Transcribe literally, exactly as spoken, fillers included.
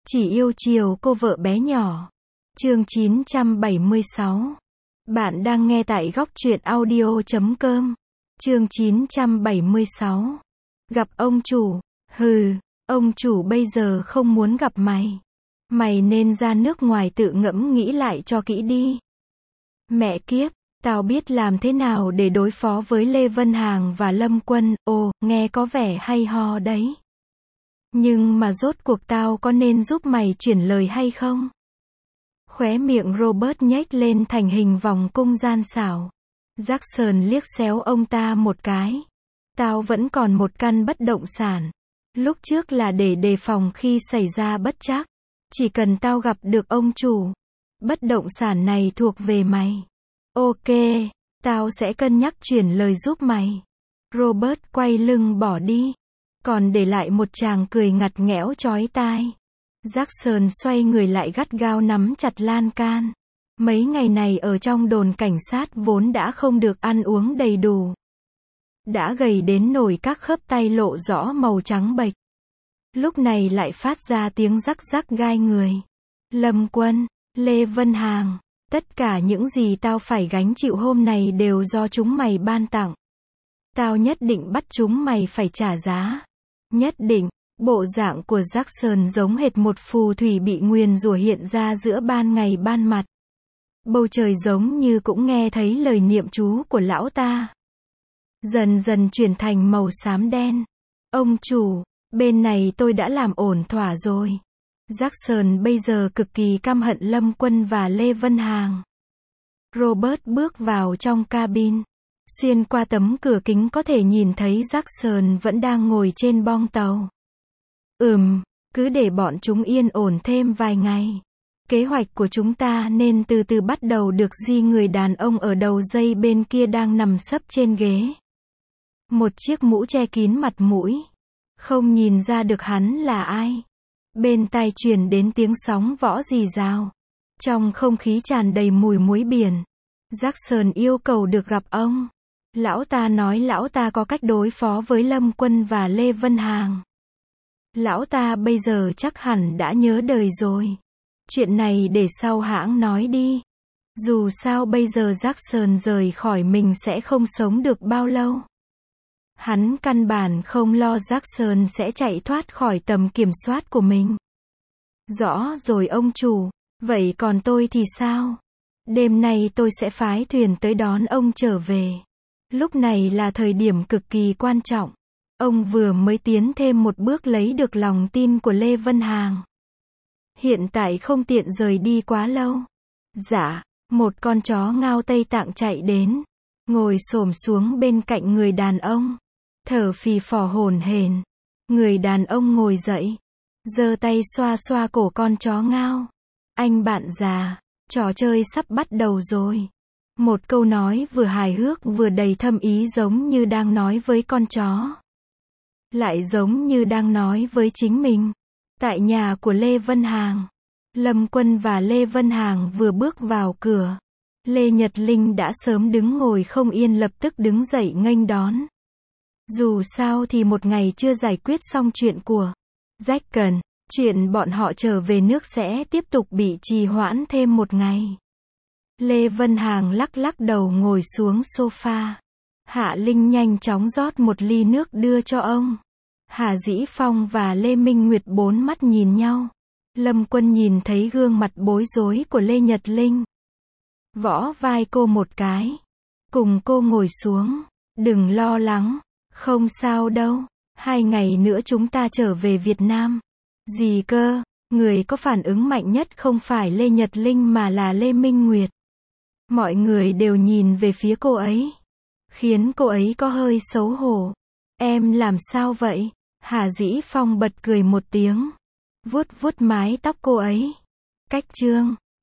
Chỉ yêu chiều cô vợ bé nhỏ. Chương chín trăm bảy mươi sáu. Bạn đang nghe tại góc truyện audio chấm com. Chương chín trăm bảy mươi sáu. Gặp ông chủ. Hừ, ông chủ bây giờ không muốn gặp mày. Mày nên ra nước ngoài tự ngẫm nghĩ lại cho kỹ đi. Mẹ kiếp, tao biết làm thế nào để đối phó với Lê Vân Hàng và Lâm Quân. Ồ, nghe có vẻ hay ho đấy. Nhưng mà rốt cuộc tao có nên giúp mày chuyển lời hay không? Khóe miệng Robert nhếch lên thành hình vòng cung gian xảo. Jackson liếc xéo ông ta một cái. Tao vẫn còn một căn bất động sản. Lúc trước là để đề phòng khi xảy ra bất trắc. Chỉ cần tao gặp được ông chủ, bất động sản này thuộc về mày. Ok, tao sẽ cân nhắc chuyển lời giúp mày. Robert quay lưng bỏ đi, còn để lại một tràng cười ngặt nghẽo chói tai. Jackson xoay người lại gắt gao nắm chặt lan can. Mấy ngày này ở trong đồn cảnh sát vốn đã không được ăn uống đầy đủ. Đã gầy đến nổi các khớp tay lộ rõ màu trắng bệch. Lúc này lại phát ra tiếng rắc rắc gai người. Lâm Quân, Lê Vân Hàng, tất cả những gì tao phải gánh chịu hôm này đều do chúng mày ban tặng. Tao nhất định bắt chúng mày phải trả giá. Nhất định. Bộ dạng của Jackson giống hệt một phù thủy bị nguyền rủa hiện ra giữa ban ngày ban mặt. Bầu trời giống như cũng nghe thấy lời niệm chú của lão ta. Dần dần chuyển thành màu xám đen. Ông chủ, bên này tôi đã làm ổn thỏa rồi. Jackson bây giờ cực kỳ căm hận Lâm Quân và Lê Vân Hàng. Robert bước vào trong cabin. Xuyên qua tấm cửa kính có thể nhìn thấy Jackson vẫn đang ngồi trên bong tàu. Ừm, cứ để bọn chúng yên ổn thêm vài ngày. Kế hoạch của chúng ta nên từ từ bắt đầu được di người đàn ông ở đầu dây bên kia đang nằm sấp trên ghế. Một chiếc mũ che kín mặt mũi. Không nhìn ra được hắn là ai. Bên tai truyền đến tiếng sóng võ rì rào. Trong không khí tràn đầy mùi muối biển. Jackson yêu cầu được gặp ông. Lão ta nói lão ta có cách đối phó với Lâm Quân và Lê Vân Hàng. Lão ta bây giờ chắc hẳn đã nhớ đời rồi. Chuyện này để sau hãng nói đi. Dù sao bây giờ Jackson rời khỏi mình sẽ không sống được bao lâu. Hắn căn bản không lo Jackson sẽ chạy thoát khỏi tầm kiểm soát của mình. Rõ rồi ông chủ, vậy còn tôi thì sao? Đêm nay tôi sẽ phái thuyền tới đón ông trở về. Lúc này là thời điểm cực kỳ quan trọng. Ông vừa mới tiến thêm một bước lấy được lòng tin của Lê Vân Hàng. Hiện tại không tiện rời đi quá lâu. Dạ, một con chó ngao Tây Tạng chạy đến. Ngồi xổm xuống bên cạnh người đàn ông. Thở phì phò hổn hển. Người đàn ông ngồi dậy. Giơ tay xoa xoa cổ con chó ngao. Anh bạn già, trò chơi sắp bắt đầu rồi. Một câu nói vừa hài hước vừa đầy thâm ý giống như đang nói với con chó. Lại giống như đang nói với chính mình. Tại nhà của Lê Vân Hàng, Lâm Quân và Lê Vân Hàng vừa bước vào cửa. Lê Nhật Linh đã sớm đứng ngồi không yên lập tức đứng dậy nghênh đón. Dù sao thì một ngày chưa giải quyết xong chuyện của Jackson, chuyện bọn họ trở về nước sẽ tiếp tục bị trì hoãn thêm một ngày. Lê Vân Hàng lắc lắc đầu ngồi xuống sofa. Hạ Linh nhanh chóng rót một ly nước đưa cho ông. Hà Dĩ Phong và Lê Minh Nguyệt bốn mắt nhìn nhau. Lâm Quân nhìn thấy gương mặt bối rối của Lê Nhật Linh. Võ vai cô một cái. Cùng cô ngồi xuống. Đừng lo lắng. Không sao đâu. Hai ngày nữa chúng ta trở về Việt Nam. Gì cơ? Người có phản ứng mạnh nhất không phải Lê Nhật Linh mà là Lê Minh Nguyệt. Mọi người đều nhìn về phía cô ấy. Khiến cô ấy có hơi xấu hổ. Em làm sao vậy? Hà Dĩ Phong bật cười một tiếng. Vuốt vuốt mái tóc cô ấy. Cách chương.